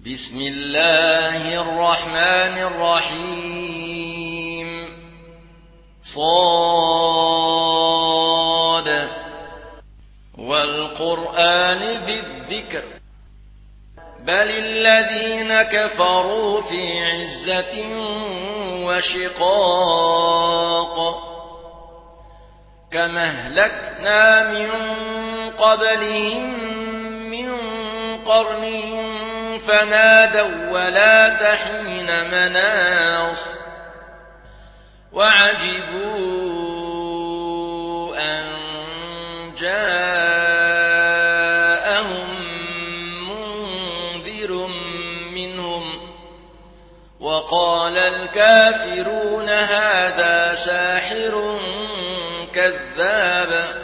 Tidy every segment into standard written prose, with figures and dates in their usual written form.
بسم الله الرحمن الرحيم صاد والقرآن ذي الذكر بل الذين كفروا في عزة وشقاق كما أهلكنا من قبلهم من قرن فنادوا ولا تحين مناص وعجبوا أن جاءهم منذر منهم وقال الكافرون هذا ساحر كذاب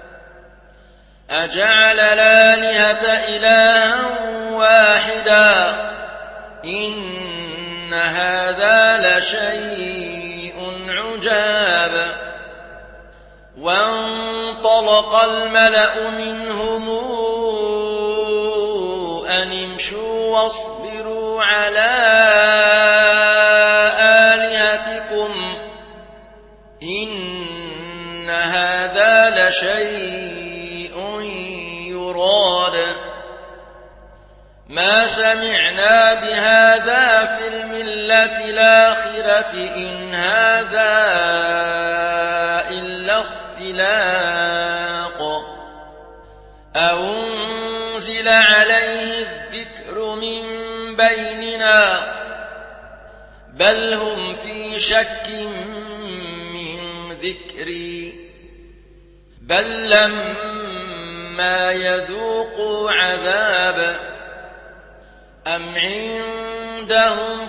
أجعل الآلهة إلها واحدا إن هذا لشيء عجاب وانطلق الملأ منهم أن امشوا واصبروا على آلهتكم إن هذا لشيء يراد ما سمعنا بهذا في الملة الآخرة إن هذا إلا اختلاق أنزل عليه الذكر من بيننا بل هم في شك من ذكري بل لما يذوقوا عذاب أم عندهم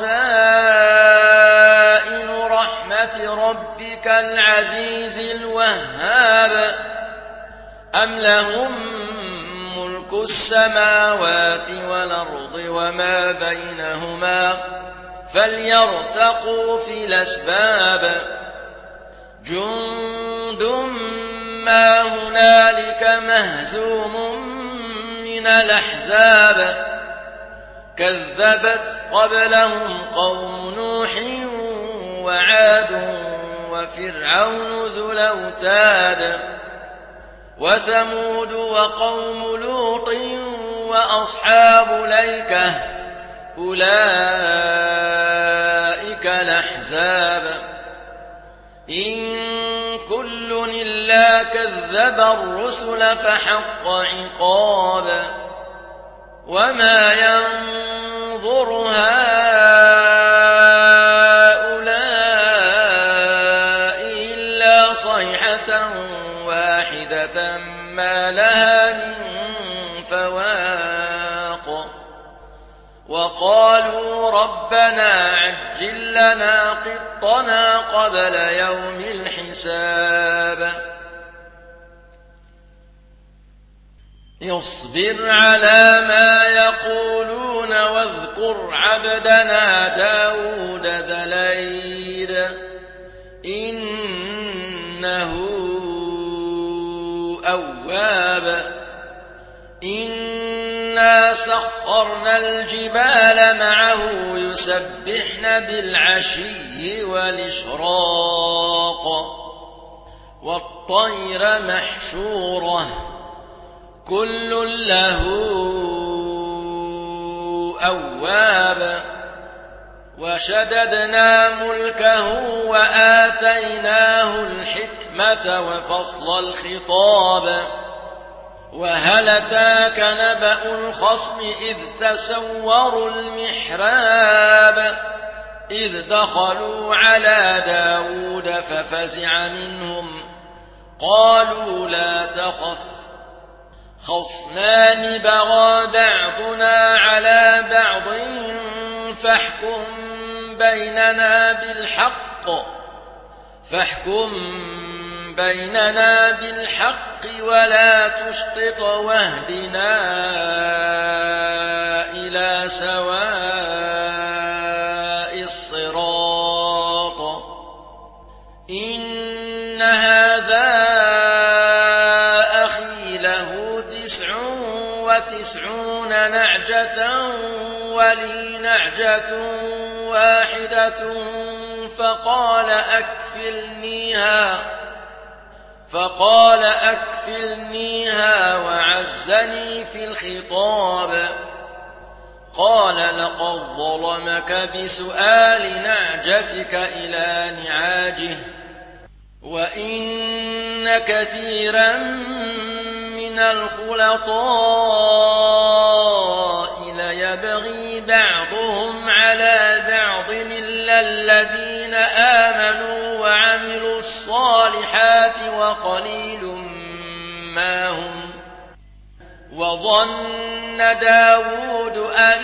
خزائن رحمة ربك العزيز الوهاب أم لهم ملك السماوات والأرض وما بينهما فليرتقوا في الأسباب جند ما هنالك مهزوم من الأحزاب كذبت قبلهم قوم نوح وعاد وفرعون ذو الأوتاد وثمود وقوم لوط وأصحاب الأيكة أولئك الأحزاب إن كل إلا كذب الرسل فحق عقاب وما ينظر هؤلاء إلا صيحة واحدة ما لها من فواق وقالوا ربنا عجل لنا قطنا قبل يوم الحساب اصبر على ما يقولون واذكر عبدنا داود ذا الأيد إنه أواب إنا سخرنا الجبال معه يسبحن بالعشي والإشراق والطير محشورة كل له أواب وشددنا ملكه وآتيناه الحكمة وفصل الخطاب وهل أتاك نبأ الخصم إذ تسوروا المحراب إذ دخلوا على داود ففزع منهم قالوا لا تخف خصمان بغى بعضنا على بعض فاحكم بيننا بالحق ولا تشطط واهدنا إلى سواء الصراط إن هذا أخي له 99 نعجة ولي نعجة واحدة فقال أكفلنيها وعزني في الخطاب. قال لقد ظلمك بسؤال نعجتك إلى نعاجه وإن كثيرا من الخلطاء ليبغي بعضهم على بعض إلا الذين آمنوا وعملوا الصالحات وقليل ما هم. وظن داود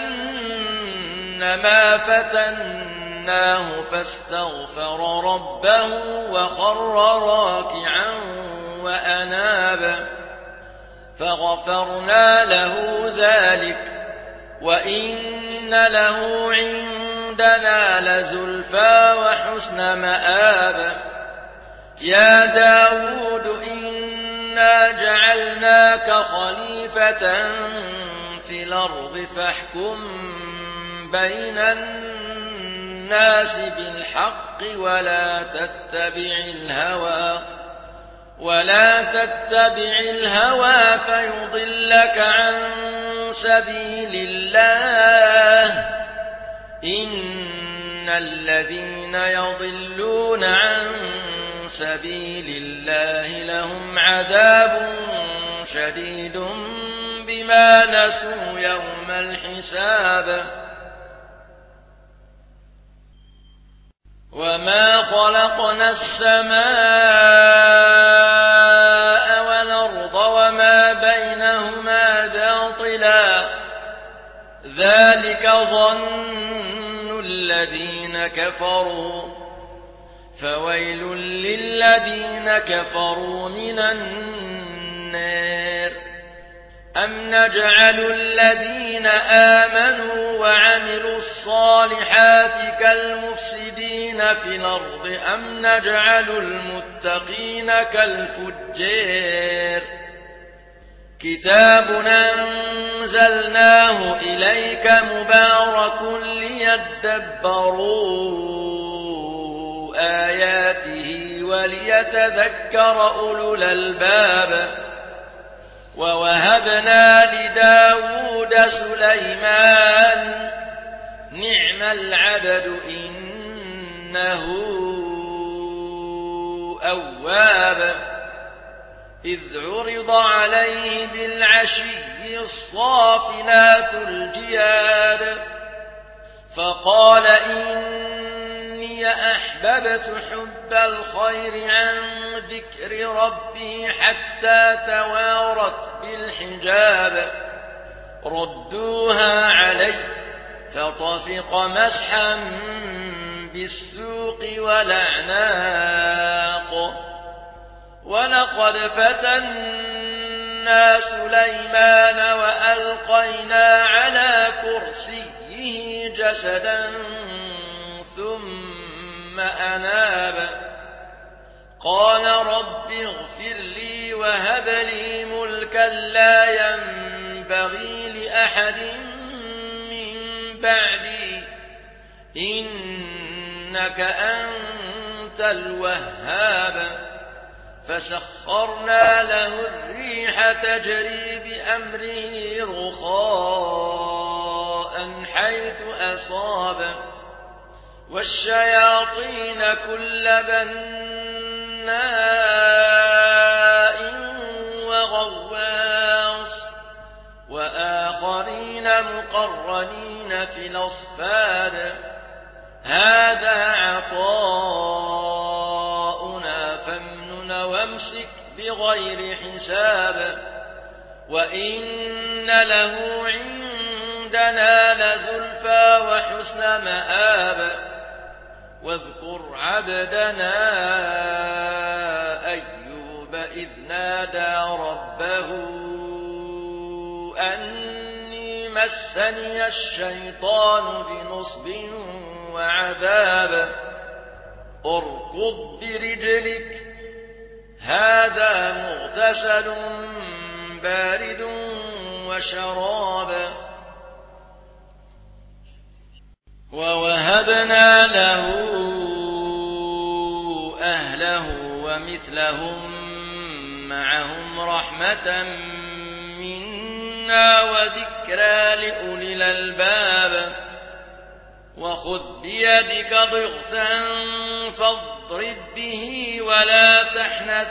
أنما فتناه فاستغفر ربه وخر راكعا وأناب فغفرنا له ذلك وإن له عندنا لزلفى وحسن مآب. يا داود إنا جعلناك خليفة في الأرض فاحكم بين الناس بالحق ولا تتبع الهوى فيضلك عن سبيل الله. إن الذين يضلون عن سبيل الله لهم عذاب شديد بما نسوا يوم الحساب. وما خلقنا السماء والأرض وما بينهما باطلا ذلك ظن الذين كفروا فويل للذين كفروا من النار. أم نجعل الذين آمنوا وعملوا الصالحات كالمفسدين في الأرض أم نجعل المتقين كالفجار. كتاب أنزلناه إليك مبارك ليدبروا آياته وليتذكر أولو الألباب. ووهبنا لداود سليمان نعم العبد إنه أواب. إذ عرض عليه بالعشي الصافنات الجياد فقال إني أحببت حب الخير عن ذكر ربي حتى توارت بالحجاب. ردوها علي فطفق مسحا بالسوق والأعناق. ولقد فتنا سليمان وألقينا على كرسيه جسدا ثم أناب. قال رب اغفر لي وهب لي ملكا لا ينبغي لأحد من بعدي إنك أنت الوهاب. فسخرنا له الريح تجري بأمره رخاء حيث أصاب والشياطين كل بناء وغواص وآخرين مقرنين في الأصفاد. هذا عطاؤنا فامنن وامسك بغير حساب. وإن له عندنا لزلفى وحسن مآب. واذكر عبدنا أيوب إذ نادى ربه أني مسني الشيطان بنصب وعذاب. اركض برجلك هذا مغتسل بارد وشراب. ووهبنا له أهله ومثلهم معهم رحمة منا وذكرى لأولي الألباب وخذ بيدك ضغثا فاضرب به ولا تحنث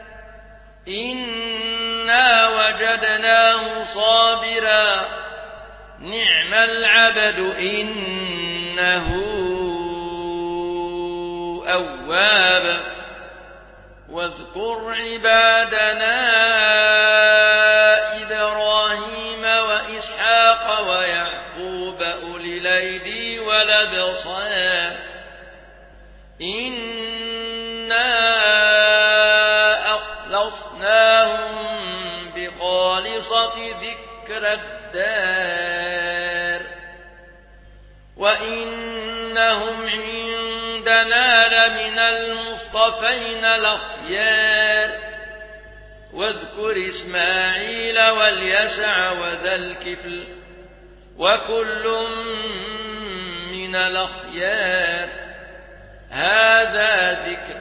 إنا وجدناه صابرا نعم العبد إنه أواب واذكر عبادنا إبراهيم وإسحاق ويعقوب أولي الأيدي والأبصار إنا أخلصناهم بخالصة ذكر الدار وإنهم عندنا لمن المصطفين الأخيار واذكر إسماعيل واليسع وذا الكفل وكل من الأخيار هذا ذكر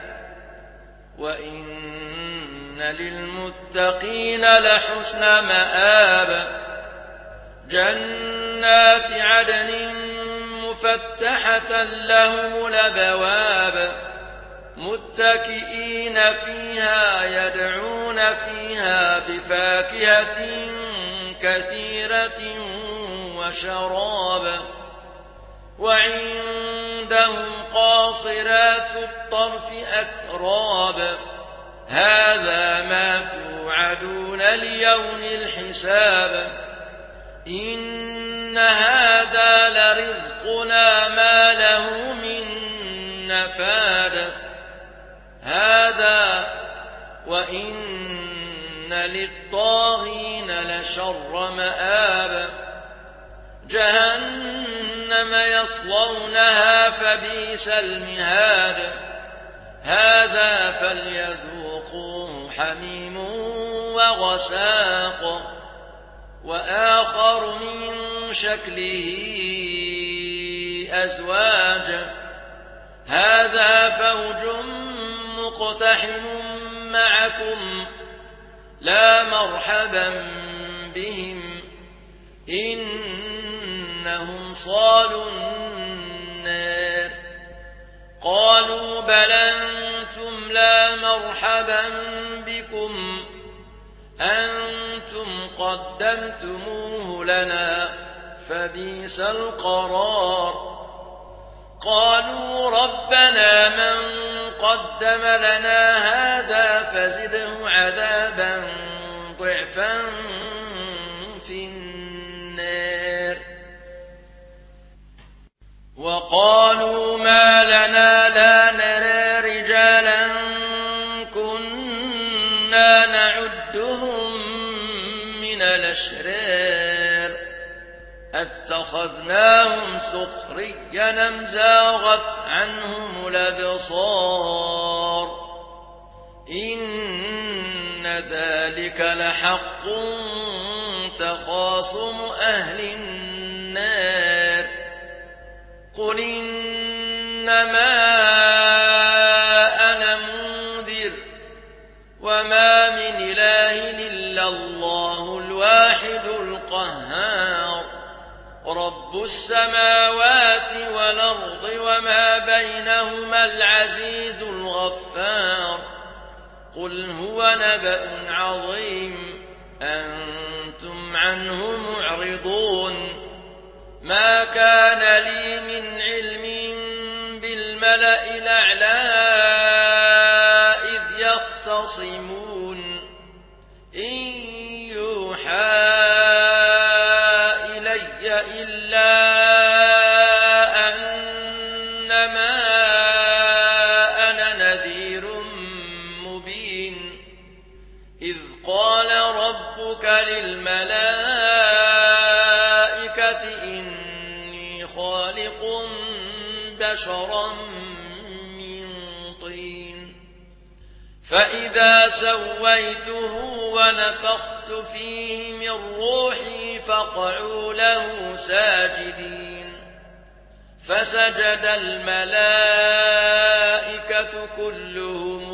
وإن للمتقين لحسن مآب جنات عدن مفتحة لهم الأبواب متكئين فيها يدعون فيها بفاكهة كثيرة وشراب وعندهم قاصرات الطرف أتراب هذا ما توعدون ليوم الحساب إن هذا لرزقنا ما له من نفاد هذا وإن للطاغين لشر مآب جهنم يصلونها فبئس المهاد هذا فليذوقوه حميم وغساق وآخر من شكله أزواج هذا فوج مقتحم معكم لا مرحبا بهم إنهم صالوا النار قالوا بل أنتم لا مرحبا بكم أنتم قدمتموه لنا فبئس القرار قالوا ربنا من قدم لنا هذا فزده عذابا ضعفا في النار وقالوا ما لنا لا نرى رجالا كنا نعدهم من الأشرار اتخذناهم سخريا أم زاغت عنهم الأبصار إن ذلك لحق تخاصم أهل النار قل إنما أنا منذر وما من إله إلا الله الواحد القهار رب السماوات والأرض وما بينهما العزيز الغفار قل هو نبأ عظيم أنتم عنه معرضون ما كان لي من علم بالملأ الأعلى إذ يختصمون إن يوحى إلي إلا أنما أنا نذير مبين إذ قال ربك للملائكة إني خالق بشرا من طين فإذا سويته ونفخت فيه من روحي فقعوا له ساجدين فسجد الملائكة كلهم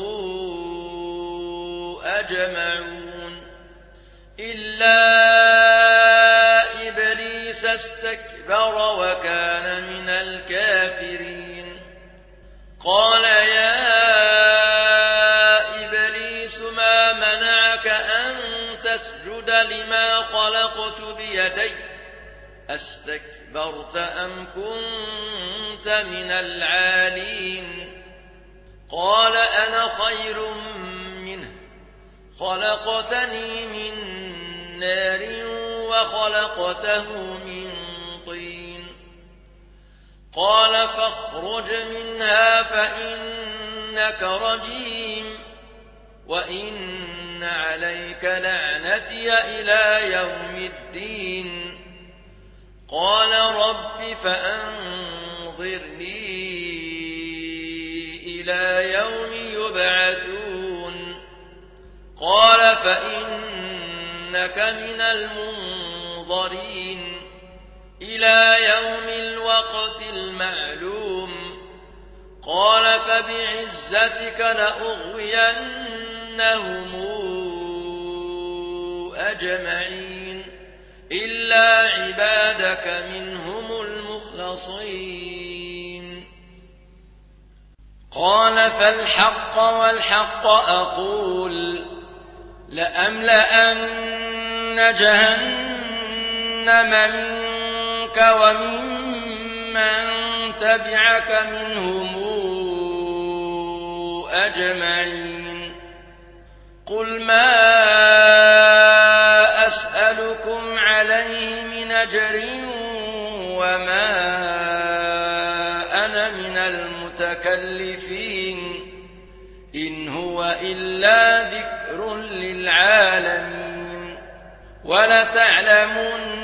أجمعون إلا إبليس استكبر وكان من الكافرين قال يا إبليس ما منعك أن تسجد لما خلقت بيدي أستكبرت أم كنت من العالين قال أنا خير منه خلقتني من نار وخلقته من طين قال فاخرج منها فإنك رجيم وإن عليك لعنتي إلى يوم الدين قال رب فأنظرني إلى يوم يبعثون قال فإنك من المنظرين إلى يوم الوقت المعلوم قال فبعزتك لأغوينهم أجمعين إلا عبادك منهم المخلصين قال فالحق والحق أقول لأملأن جهنم منك وممن تبعك منهم أجمعين قل ما أسألكم عليه من أجر وما أنا من المتكلفين إن هو إلا ذكر للعالمين ولتعلمن